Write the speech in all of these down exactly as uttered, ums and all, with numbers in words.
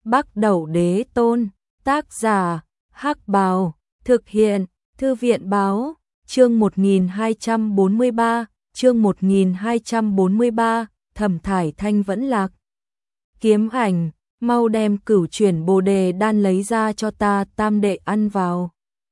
Bắc Đẩu Đế Tôn, tác giả, Hắc Bào, thực hiện, Thư viện báo, chương một nghìn hai trăm bốn mươi ba, chương một nghìn hai trăm bốn mươi ba, Thẩm Thải Thanh vẫn lạc. Kiếm Ảnh, mau đem Cửu Chuyển Bồ Đề Đan lấy ra cho ta, tam đệ ăn vào.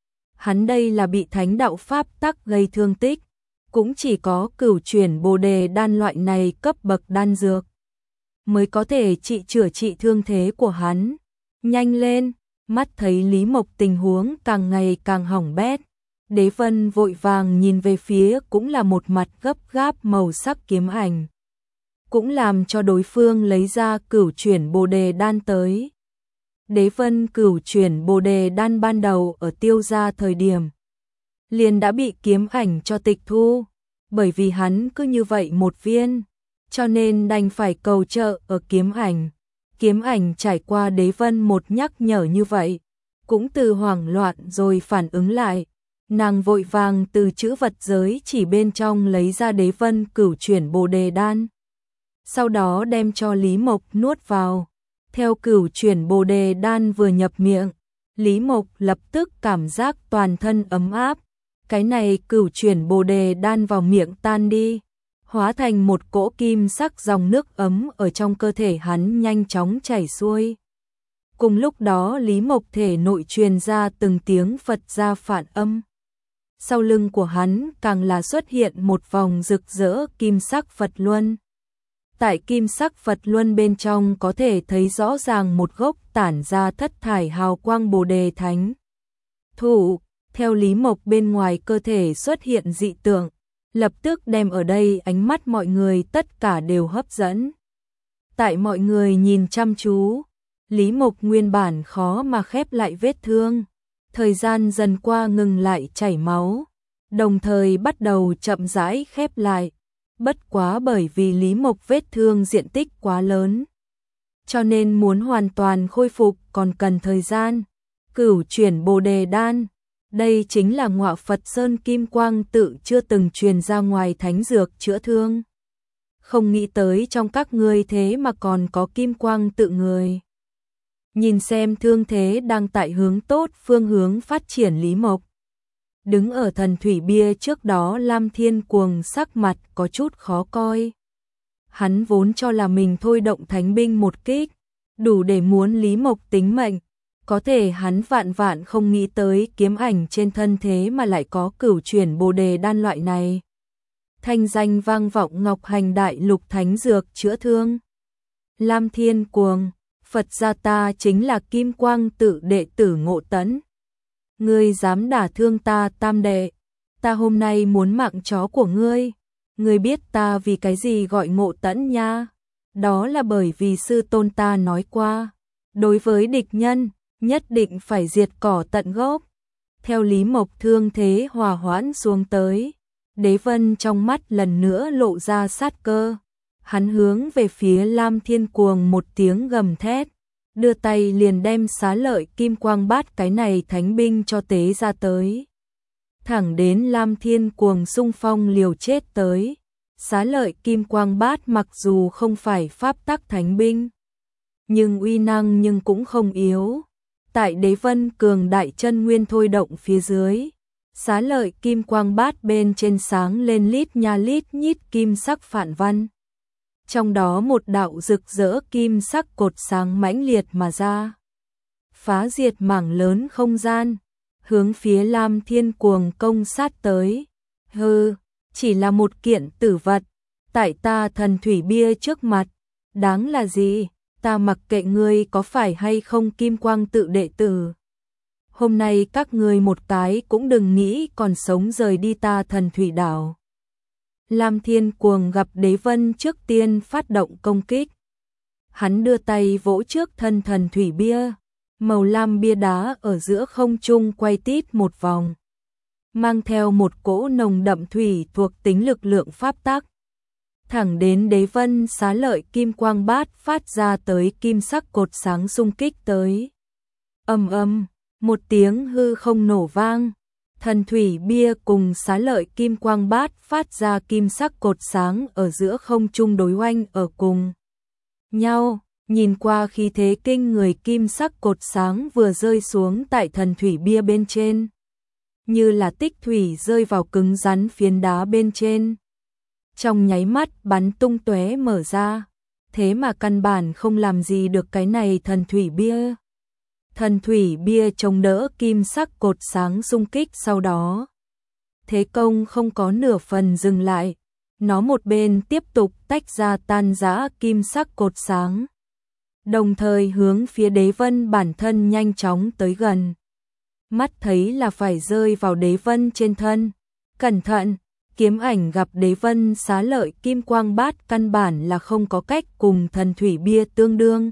Hắn đây là bị thánh đạo pháp tắc gây thương tích, cũng chỉ có Cửu Chuyển Bồ Đề Đan loại này cấp bậc đan dược mới có thể trị chữa trị thương thế của hắn. Nhanh lên, mắt thấy Lý Mộc tình huống càng ngày càng hỏng bét. Đế Vân vội vàng nhìn về phía cũng là một mặt gấp gáp màu sắc Kiếm Ảnh. Cũng làm cho đối phương lấy ra Cửu Chuyển Bồ Đề Đan tới. Đế Vân Cửu Chuyển Bồ Đề Đan ban đầu ở Tiêu gia thời điểm liền đã bị Kiếm Ảnh cho tịch thu, bởi vì hắn cứ như vậy một viên, cho nên đành phải cầu trợ ở Kiếm Ảnh. Kiếm Ảnh trải qua Đế Vân một nhắc nhở như vậy, cũng từ hoảng loạn rồi phản ứng lại. Nàng vội vàng từ chữ vật giới chỉ bên trong lấy ra Đế Vân Cửu Chuyển Bồ Đề Đan, sau đó đem cho Lý Mộc nuốt vào. Theo Cửu Chuyển Bồ Đề Đan vừa nhập miệng, Lý Mộc lập tức cảm giác toàn thân ấm áp. Cái này Cửu Chuyển Bồ Đề Đan vào miệng tan đi, hóa thành một cỗ kim sắc dòng nước ấm ở trong cơ thể hắn nhanh chóng chảy xuôi. Cùng lúc đó Lý Mộc thể nội truyền ra từng tiếng Phật gia phản âm. Sau lưng của hắn càng là xuất hiện một vòng rực rỡ kim sắc Phật luân. Tại kim sắc Phật luân bên trong có thể thấy rõ ràng một gốc tản ra thất thải hào quang Bồ Đề Thánh Thụ. Theo Lý Mộc bên ngoài cơ thể xuất hiện dị tượng, lập tức đem ở đây ánh mắt mọi người tất cả đều hấp dẫn. Tại mọi người nhìn chăm chú, Lý Mộc nguyên bản khó mà khép lại vết thương, thời gian dần qua ngừng lại chảy máu, đồng thời bắt đầu chậm rãi khép lại. Bất quá bởi vì Lý Mộc vết thương diện tích quá lớn, cho nên muốn hoàn toàn khôi phục còn cần thời gian. Cửu Chuyển Bồ Đề Đan, đây chính là Ngọa Phật Sơn Kim Quang tự chưa từng truyền ra ngoài thánh dược chữa thương. Không nghĩ tới trong các ngươi thế mà còn có Kim Quang tự người. Nhìn xem thương thế đang tại hướng tốt phương hướng phát triển Lý Mộc. Đứng ở thần thủy bia trước đó Lam Thiên Cuồng sắc mặt có chút khó coi. Hắn vốn cho là mình thôi động thánh binh một kích, đủ để muốn Lý Mộc tính mệnh. Có thể hắn vạn vạn không nghĩ tới Kiếm Ảnh trên thân thế mà lại có Cửu Chuyển Bồ Đề Đan loại này. Thanh danh vang vọng Ngọc Hành Đại Lục thánh dược chữa thương. Lam Thiên Cuồng, Phật gia ta chính là Kim Quang tự đệ tử Ngộ Tẫn. Ngươi dám đả thương ta tam đệ, ta hôm nay muốn mạng chó của ngươi. Ngươi biết ta vì cái gì gọi Ngộ Tẫn nha? Đó là bởi vì sư tôn ta nói qua, đối với địch nhân nhất định phải diệt cỏ tận gốc. Theo Lý Mộc thương thế hòa hoãn xuống tới, Đế Vân trong mắt lần nữa lộ ra sát cơ. Hắn hướng về phía Lam Thiên Cuồng một tiếng gầm thét, đưa tay liền đem Xá Lợi Kim Quang Bát cái này thánh binh cho tế ra tới. Thẳng đến Lam Thiên Cuồng xung phong liều chết tới. Xá Lợi Kim Quang Bát mặc dù không phải pháp tắc thánh binh, nhưng uy năng nhưng cũng không yếu. Tại Đế Vân cường đại chân nguyên thôi động phía dưới, Xá Lợi Kim Quang Bát bên trên sáng lên lít nha lít nhít kim sắc phản văn. Trong đó một đạo rực rỡ kim sắc cột sáng mãnh liệt mà ra, phá diệt mảng lớn không gian, hướng phía Lam Thiên Cuồng công sát tới. Hừ, chỉ là một kiện tử vật, tại ta thần thủy bia trước mặt, đáng là gì? Ta mặc kệ ngươi có phải hay không Kim Quang tự đệ tử. Hôm nay các ngươi một cái cũng đừng nghĩ còn sống rời đi ta thần thủy đảo. Lam Thiên Cuồng gặp Đế Vân trước tiên phát động công kích. Hắn đưa tay vỗ trước thân thần thủy bia, màu lam bia đá ở giữa không trung quay tít một vòng, mang theo một cỗ nồng đậm thủy thuộc tính lực lượng pháp tắc. Thẳng đến Đế Vân Xá Lợi Kim Quang Bát phát ra tới kim sắc cột sáng xung kích tới. Ầm ầm, một tiếng hư không nổ vang, thần thủy bia cùng Xá Lợi Kim Quang Bát phát ra kim sắc cột sáng ở giữa không trung đối oanh ở cùng nhau. Nhìn qua khí thế kinh người kim sắc cột sáng vừa rơi xuống tại thần thủy bia bên trên, như là tích thủy rơi vào cứng rắn phiến đá bên trên. Trong nháy mắt bắn tung tóe mở ra, thế mà căn bản không làm gì được cái này thần thủy bia. Thần thủy bia chống đỡ kim sắc cột sáng xung kích sau đó. Thế công không có nửa phần dừng lại, nó một bên tiếp tục tách ra tan rã kim sắc cột sáng, đồng thời hướng phía Đế Vân bản thân nhanh chóng tới gần. Mắt thấy là phải rơi vào Đế Vân trên thân. Cẩn thận, kiếm ảnh gặp Đế Vân xá lợi kim quang bát căn bản là không có cách cùng thần thủy bia tương đương.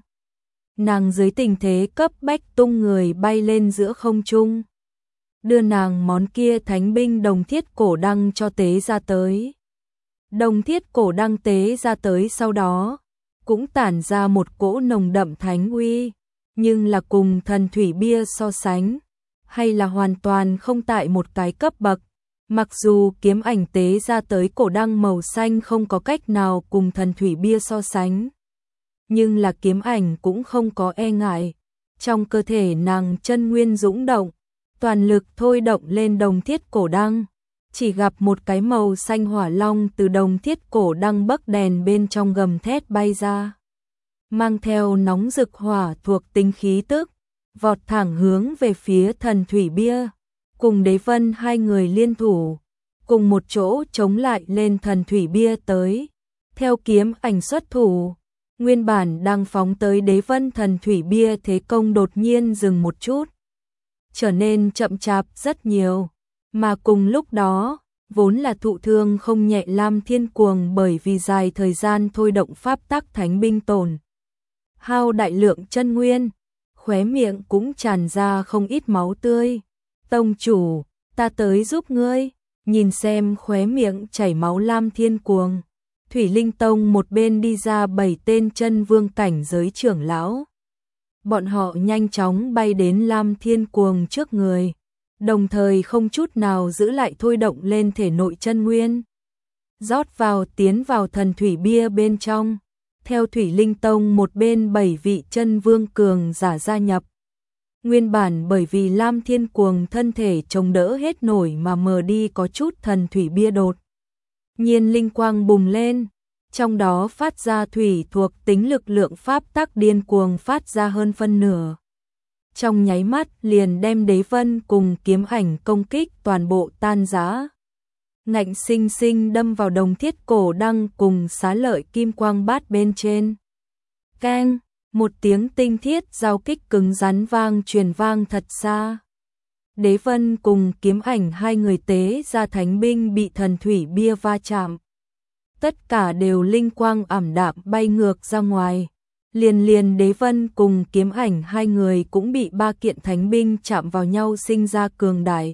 Nàng dưới tình thế cấp bách tung người bay lên giữa không trung, đưa nàng món kia thánh binh đồng thiết cổ đăng cho tế ra tới. Đồng thiết cổ đăng tế ra tới sau đó, cũng tản ra một cỗ nồng đậm thánh uy, nhưng là cùng thần thủy bia so sánh, hay là hoàn toàn không tại một cái cấp bậc. Mặc dù kiếm ảnh tế ra tới cổ đăng màu xanh không có cách nào cùng thần thủy bia so sánh, nhưng là kiếm ảnh cũng không có e ngại. Trong cơ thể nàng chân nguyên dũng động, toàn lực thôi động lên đồng thiết cổ đăng, chỉ gặp một cái màu xanh hỏa long từ đồng thiết cổ đăng bấc đèn bên trong gầm thét bay ra, mang theo nóng rực hỏa thuộc tính khí tức, vọt thẳng hướng về phía thần thủy bia. Cùng Đế Vân hai người liên thủ, cùng một chỗ chống lại lên thần thủy bia tới. Theo kiếm ảnh xuất thủ, nguyên bản đang phóng tới Đế Vân thần thủy bia thế công đột nhiên dừng một chút, trở nên chậm chạp rất nhiều. Mà cùng lúc đó, vốn là thụ thương không nhẹ Lam Thiên Cuồng bởi vì dài thời gian thôi động pháp tắc thánh binh tổn hao đại lượng chân nguyên, khóe miệng cũng tràn ra không ít máu tươi. Tông chủ, ta tới giúp ngươi. Nhìn xem khóe miệng chảy máu Lam Thiên Cuồng, Thủy Linh Tông một bên đi ra bảy tên chân vương cảnh giới trưởng lão. Bọn họ nhanh chóng bay đến Lam Thiên Cuồng trước người, đồng thời không chút nào giữ lại thôi động lên thể nội chân nguyên, rót vào tiến vào thần thủy bia bên trong. Theo Thủy Linh Tông một bên bảy vị chân vương cường giả gia nhập. Nguyên bản bởi vì Lam Thiên Cuồng thân thể chống đỡ hết nổi mà mờ đi có chút thần thủy bia đột nhiên linh quang bùng lên, trong đó phát ra thủy thuộc tính lực lượng pháp tắc điên cuồng phát ra hơn phân nửa. Trong nháy mắt liền đem Đế Vân cùng kiếm ảnh công kích toàn bộ tan rã. Ngạnh sinh sinh đâm vào đồng thiết cổ đăng cùng xá lợi kim quang bát bên trên. Keng, một tiếng tinh thiết giao kích cứng rắn vang truyền vang thật xa. Đế Vân cùng kiếm ảnh hai người tế ra thánh binh bị thần thủy bia va chạm. Tất cả đều linh quang ảm đạm bay ngược ra ngoài. Liền liền Đế Vân cùng kiếm ảnh hai người cũng bị ba kiện thánh binh chạm vào nhau sinh ra cường đại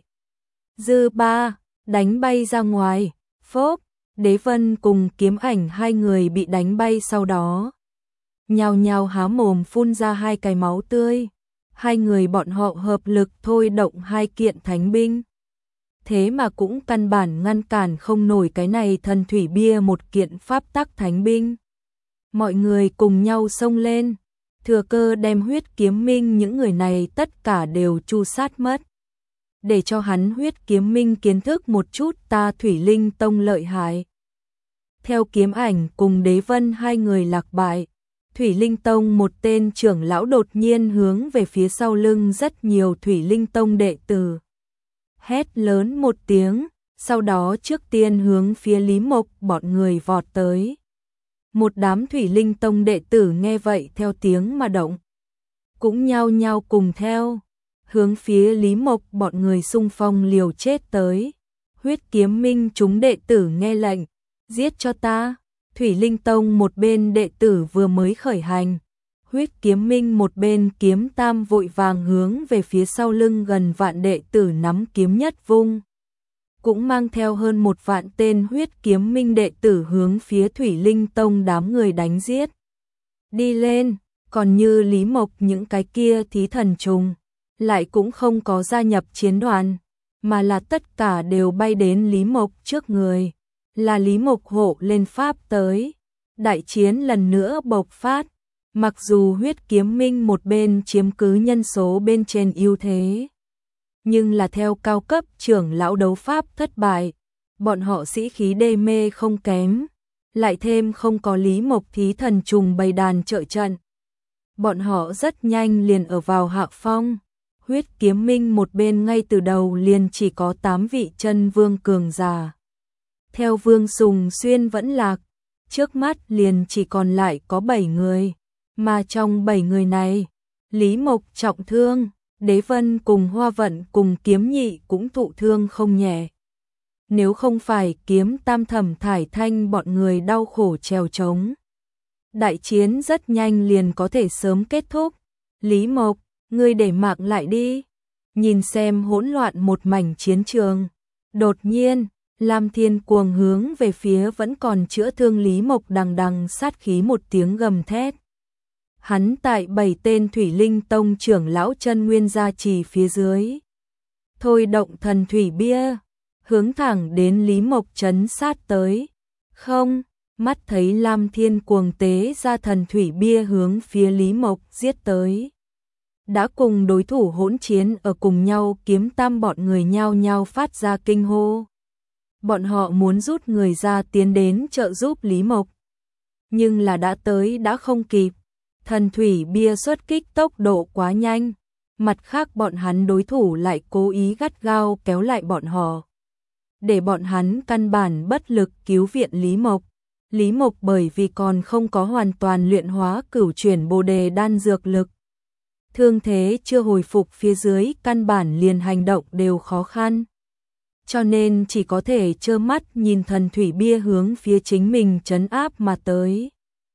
dư ba, đánh bay ra ngoài. Phốp, Đế Vân cùng kiếm ảnh hai người bị đánh bay sau đó nhao nhao há mồm phun ra hai cái máu tươi. Hai người bọn họ hợp lực thôi động hai kiện thánh binh, thế mà cũng căn bản ngăn cản không nổi cái này thần thủy bia một kiện pháp tắc thánh binh. Mọi người cùng nhau xông lên, thừa cơ đem huyết kiếm minh những người này tất cả đều tru sát mất. Để cho hắn huyết kiếm minh kiến thức một chút ta Thủy Linh Tông lợi hại. Theo kiếm ảnh cùng Đế Vân hai người lạc bại, Thủy Linh Tông một tên trưởng lão đột nhiên hướng về phía sau lưng rất nhiều Thủy Linh Tông đệ tử. Hét lớn một tiếng, sau đó trước tiên hướng phía Lý Mộc bọn người vọt tới. Một đám Thủy Linh Tông đệ tử nghe vậy theo tiếng mà động, cũng nhao nhao cùng theo, hướng phía Lý Mộc bọn người xung phong liều chết tới. Huyết kiếm minh chúng đệ tử nghe lệnh, giết cho ta. Thủy Linh Tông một bên đệ tử vừa mới khởi hành, huyết kiếm minh một bên kiếm tam vội vàng hướng về phía sau lưng gần vạn đệ tử nắm kiếm nhất vung. Cũng mang theo hơn một vạn tên huyết kiếm minh đệ tử hướng phía Thủy Linh Tông đám người đánh giết. Đi lên, còn như Lý Mộc những cái kia thí thần trùng, lại cũng không có gia nhập chiến đoàn, mà là tất cả đều bay đến Lý Mộc trước người. Là Lý Mộc hộ lên pháp tới. Đại chiến lần nữa bộc phát, Mặc dù Huyết Kiếm Minh một bên chiếm cứ nhân số bên trên ưu thế, nhưng là theo cao cấp trưởng lão đấu pháp thất bại, bọn họ sĩ khí đê mê không kém, lại thêm không có Lý Mộc thí thần trùng bày đàn trợ trận. Bọn họ rất nhanh liền ở vào hạ phong. Huyết Kiếm Minh một bên ngay từ đầu liền chỉ có tám vị chân vương cường giả. Theo Vương Sùng Xuyên vẫn lạc, trước mắt liền chỉ còn lại có bảy người, mà trong bảy người này, Lý Mộc trọng thương, Đế Vân cùng Hoa Vận cùng Kiếm Nhị cũng thụ thương không nhẹ. Nếu không phải Kiếm Tam Thẩm Thải Thanh bọn người đau khổ trèo trống, đại chiến rất nhanh liền có thể sớm kết thúc. Lý Mộc, ngươi để mạng lại đi. Nhìn xem hỗn loạn một mảnh chiến trường, đột nhiên, Lam Thiên cuồng hướng về phía vẫn còn chữa thương Lý Mộc đằng đằng sát khí một tiếng gầm thét. Hắn tại bảy tên Thủy Linh Tông trưởng lão chân nguyên gia trì phía dưới, thôi động thần thủy bia, hướng thẳng đến Lý Mộc trấn sát tới. Không, mắt thấy Lam Thiên cuồng tế ra thần thủy bia hướng phía Lý Mộc giết tới. Đã cùng đối thủ hỗn chiến ở cùng nhau Kiếm Tam bọn người nhao nhao phát ra kinh hô. Bọn họ muốn rút người ra tiến đến trợ giúp Lý Mộc. Nhưng là đã tới đã không kịp. Thần thủy bia xuất kích tốc độ quá nhanh. Mặt khác bọn hắn đối thủ lại cố ý gắt gao kéo lại bọn họ, để bọn hắn căn bản bất lực cứu viện Lý Mộc. Lý Mộc bởi vì còn không có hoàn toàn luyện hóa cửu chuyển bồ đề đan dược lực, thương thế chưa hồi phục phía dưới căn bản liền hành động đều khó khăn. Cho nên chỉ có thể trơ mắt nhìn thần thủy bia hướng phía chính mình trấn áp mà tới.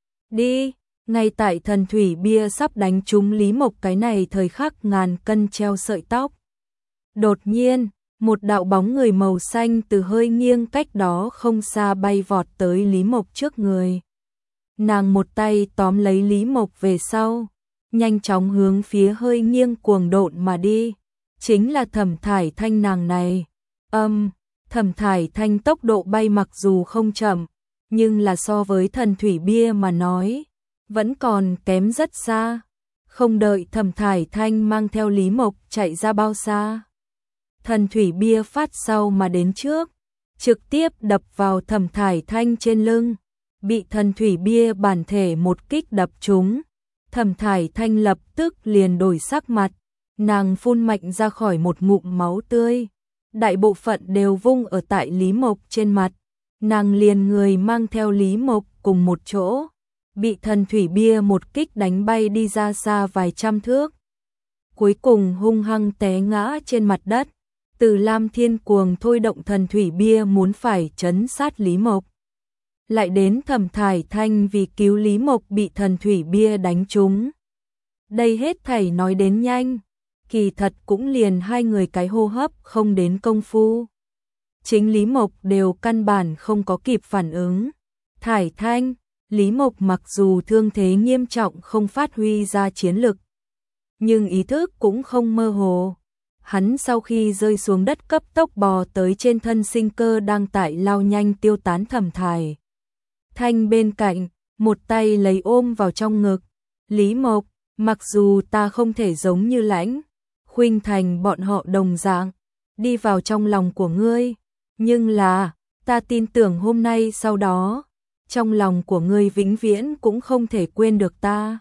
Đi, ngay tại thần thủy bia sắp đánh trúng Lý Mộc cái này thời khắc ngàn cân treo sợi tóc. Đột nhiên, một đạo bóng người màu xanh từ hơi nghiêng cách đó không xa bay vọt tới Lý Mộc trước người. Nàng một tay tóm lấy Lý Mộc về sau, nhanh chóng hướng phía hơi nghiêng cuồng độn mà đi. Chính là Thẩm Thải Thanh nàng này. Âm, um, Thẩm Thải Thanh tốc độ bay mặc dù không chậm, nhưng là so với thần thủy bia mà nói, vẫn còn kém rất xa. Không đợi Thẩm Thải Thanh mang theo Lý Mộc chạy ra bao xa, thần thủy bia phát sau mà đến trước, trực tiếp đập vào Thẩm Thải Thanh trên lưng, bị thần thủy bia bản thể một kích đập trúng. Thẩm Thải Thanh lập tức liền đổi sắc mặt, nàng phun mạnh ra khỏi một ngụm máu tươi, đại bộ phận đều vung ở tại Lý Mộc trên mặt. Nàng liền người mang theo Lý Mộc cùng một chỗ, bị thần thủy bia một kích đánh bay đi ra xa vài trăm thước. Cuối cùng hung hăng té ngã trên mặt đất. Từ Lam Thiên cuồng thôi động thần thủy bia muốn phải trấn sát Lý Mộc, lại đến Thẩm Thải Thanh vì cứu Lý Mộc bị thần thủy bia đánh trúng. Đây hết thảy nói đến nhanh, kỳ thật cũng liền hai người cái hô hấp không đến công phu. Chính Lý Mộc đều căn bản không có kịp phản ứng. Thải Thanh, Lý Mộc mặc dù thương thế nghiêm trọng không phát huy ra chiến lực, nhưng ý thức cũng không mơ hồ. Hắn sau khi rơi xuống đất cấp tốc bò tới trên thân sinh cơ đang tại lao nhanh tiêu tán Thẩm Thải Thanh bên cạnh, một tay lấy ôm vào trong ngực. Lý Mộc, mặc dù ta không thể giống như Lãnh Khuynh Thành bọn họ đồng dạng, đi vào trong lòng của ngươi, nhưng là, ta tin tưởng hôm nay sau đó, trong lòng của ngươi vĩnh viễn cũng không thể quên được ta.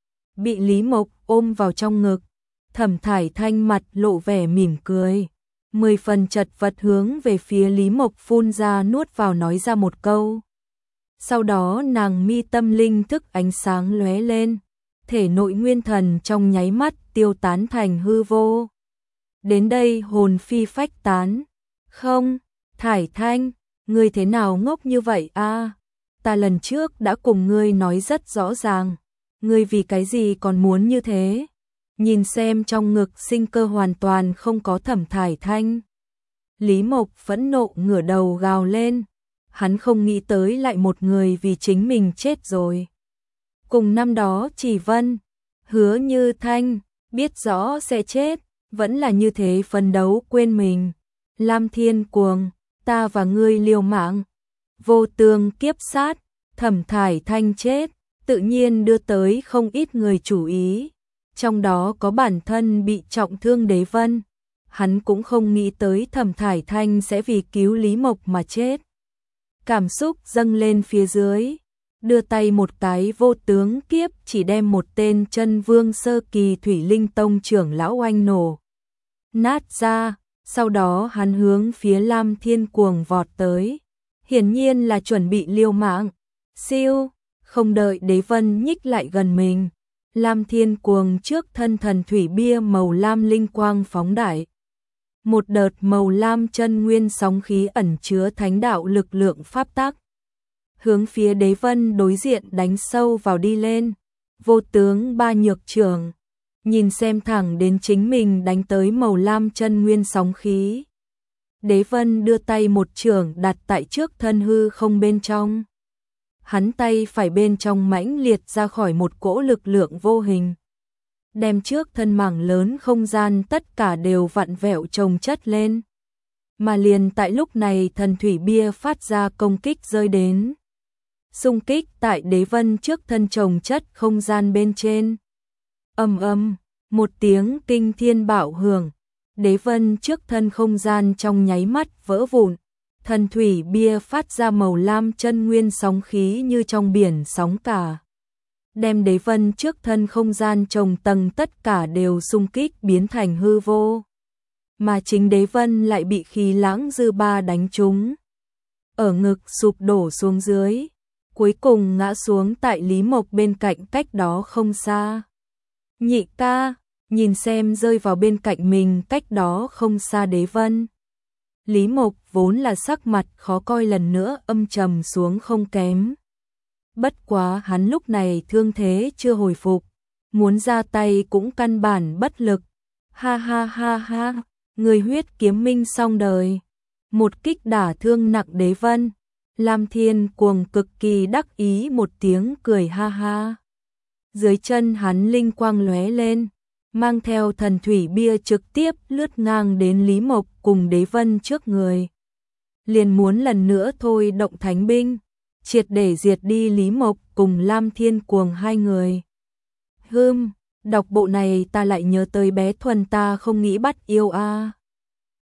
Bị Lý Mộc ôm vào trong ngực, Thẩm Thải Thanh mặt lộ vẻ mỉm cười, mười phần chật vật hướng về phía Lý Mộc phun ra nuốt vào nói ra một câu. Sau đó nàng mi tâm linh thức ánh sáng lóe lên, thể nội nguyên thần trong nháy mắt tiêu tán thành hư vô. Đến đây hồn phi phách tán. Không, Thải Thanh, ngươi thế nào ngốc như vậy a? Ta lần trước đã cùng ngươi nói rất rõ ràng, ngươi vì cái gì còn muốn như thế? Nhìn xem trong ngực sinh cơ hoàn toàn không có Thẩm Thải Thanh. Lý Mộc phẫn nộ ngửa đầu gào lên, hắn không nghĩ tới lại một người vì chính mình chết rồi. Cùng năm đó Chỉ Vân, Hứa Như Thanh, biết rõ sẽ chết, vẫn là như thế phấn đấu quên mình. Lam Thiên cuồng, ta và ngươi liều mạng, vô tương kiếp sát, Thẩm Thải Thanh chết, tự nhiên đưa tới không ít người chú ý, trong đó có bản thân bị trọng thương Đế Vân. Hắn cũng không nghĩ tới Thẩm Thải Thanh sẽ vì cứu Lý Mộc mà chết. Cảm xúc dâng lên phía dưới, đưa tay một cái vô tướng kiếp chỉ đem một tên chân vương sơ kỳ Thủy Linh Tông trưởng lão oanh nổ nát ra, sau đó hắn hướng phía Lam Thiên Cuồng vọt tới, hiển nhiên là chuẩn bị liều mạng. Siêu, không đợi Đế Vân nhích lại gần mình, Lam Thiên Cuồng trước thân thần thủy bia màu lam linh quang phóng đại. Một đợt màu lam chân nguyên sóng khí ẩn chứa thánh đạo lực lượng pháp tắc, hướng phía Đế Vân đối diện đánh sâu vào đi lên. Vô tướng ba nhược trưởng, nhìn xem thẳng đến chính mình đánh tới màu lam chân nguyên sóng khí. Đế Vân đưa tay một chưởng đặt tại trước thân hư không bên trong. Hắn tay phải bên trong mãnh liệt ra khỏi một cỗ lực lượng vô hình, đem trước thân mảng lớn không gian tất cả đều vặn vẹo chồng chất lên. Mà liền tại lúc này thần thủy bia phát ra công kích rơi đến, xung kích tại Đế Vân trước thân chồng chất không gian bên trên. Ầm ầm, một tiếng kinh thiên bạo hưởng, Đế Vân trước thân không gian trong nháy mắt vỡ vụn. Thần thủy bia phát ra màu lam chân nguyên sóng khí như trong biển sóng cả, đem Đế Vân trước thân không gian trồng tầng tất cả đều xung kích biến thành hư vô. Mà chính Đế Vân lại bị khí lãng dư ba đánh trúng, ở ngực sụp đổ xuống dưới, cuối cùng ngã xuống tại Lý Mộc bên cạnh cách đó không xa. Nhị ca, nhìn xem rơi vào bên cạnh mình cách đó không xa Đế Vân. Lý Mộc vốn là sắc mặt khó coi lần nữa âm trầm xuống không kém. Bất quá hắn lúc này thương thế chưa hồi phục, muốn ra tay cũng căn bản bất lực. Ha ha ha ha, người huyết kiếm minh xong đời. Một kích đả thương nặng Đế Vân. Lam Thiên Cuồng cực kỳ đắc ý một tiếng cười ha ha. Dưới chân hắn linh quang lóe lên, mang theo thần thủy bia trực tiếp lướt ngang đến Lý Mộc cùng Đế Vân trước người. Liền muốn lần nữa thôi động thánh binh, triệt để diệt đi Lý Mộc cùng Lam Thiên Cuồng hai người. Hừm, đọc bộ này ta lại nhớ tới bé Thuần ta không nghĩ bắt yêu a. À.